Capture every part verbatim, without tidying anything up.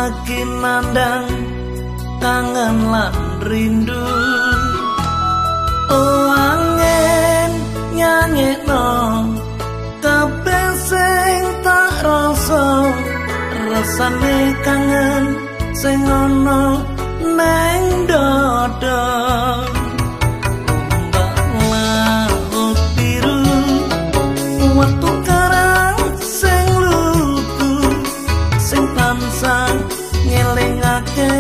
lagi nandang kangen lan rindu. Oh angin nyanyekno kabeh sing tak rasa, rasane kangen sing ana neng dada. Ombak laut biru waktu karang sing lugu, sing tansah ngelingake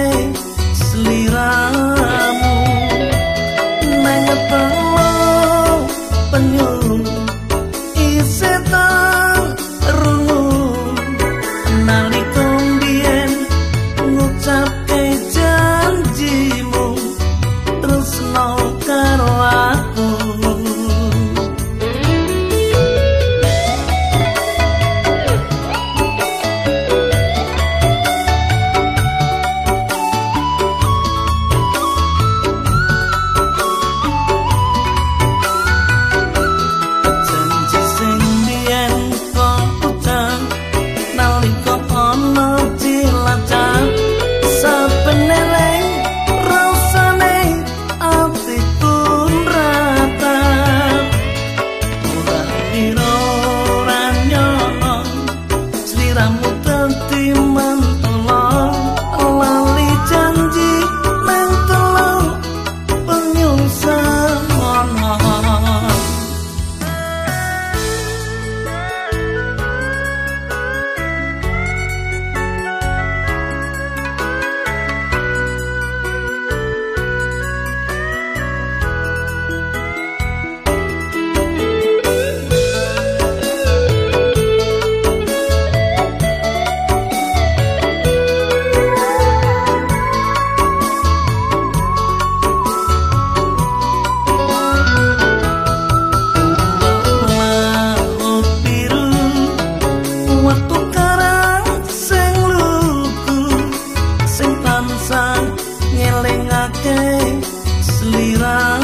sliramu. Nang telo penyu isih tak rungu, nalika mbiyen ngucapke janjimu tresno karo aku. Ngelingake sliramu.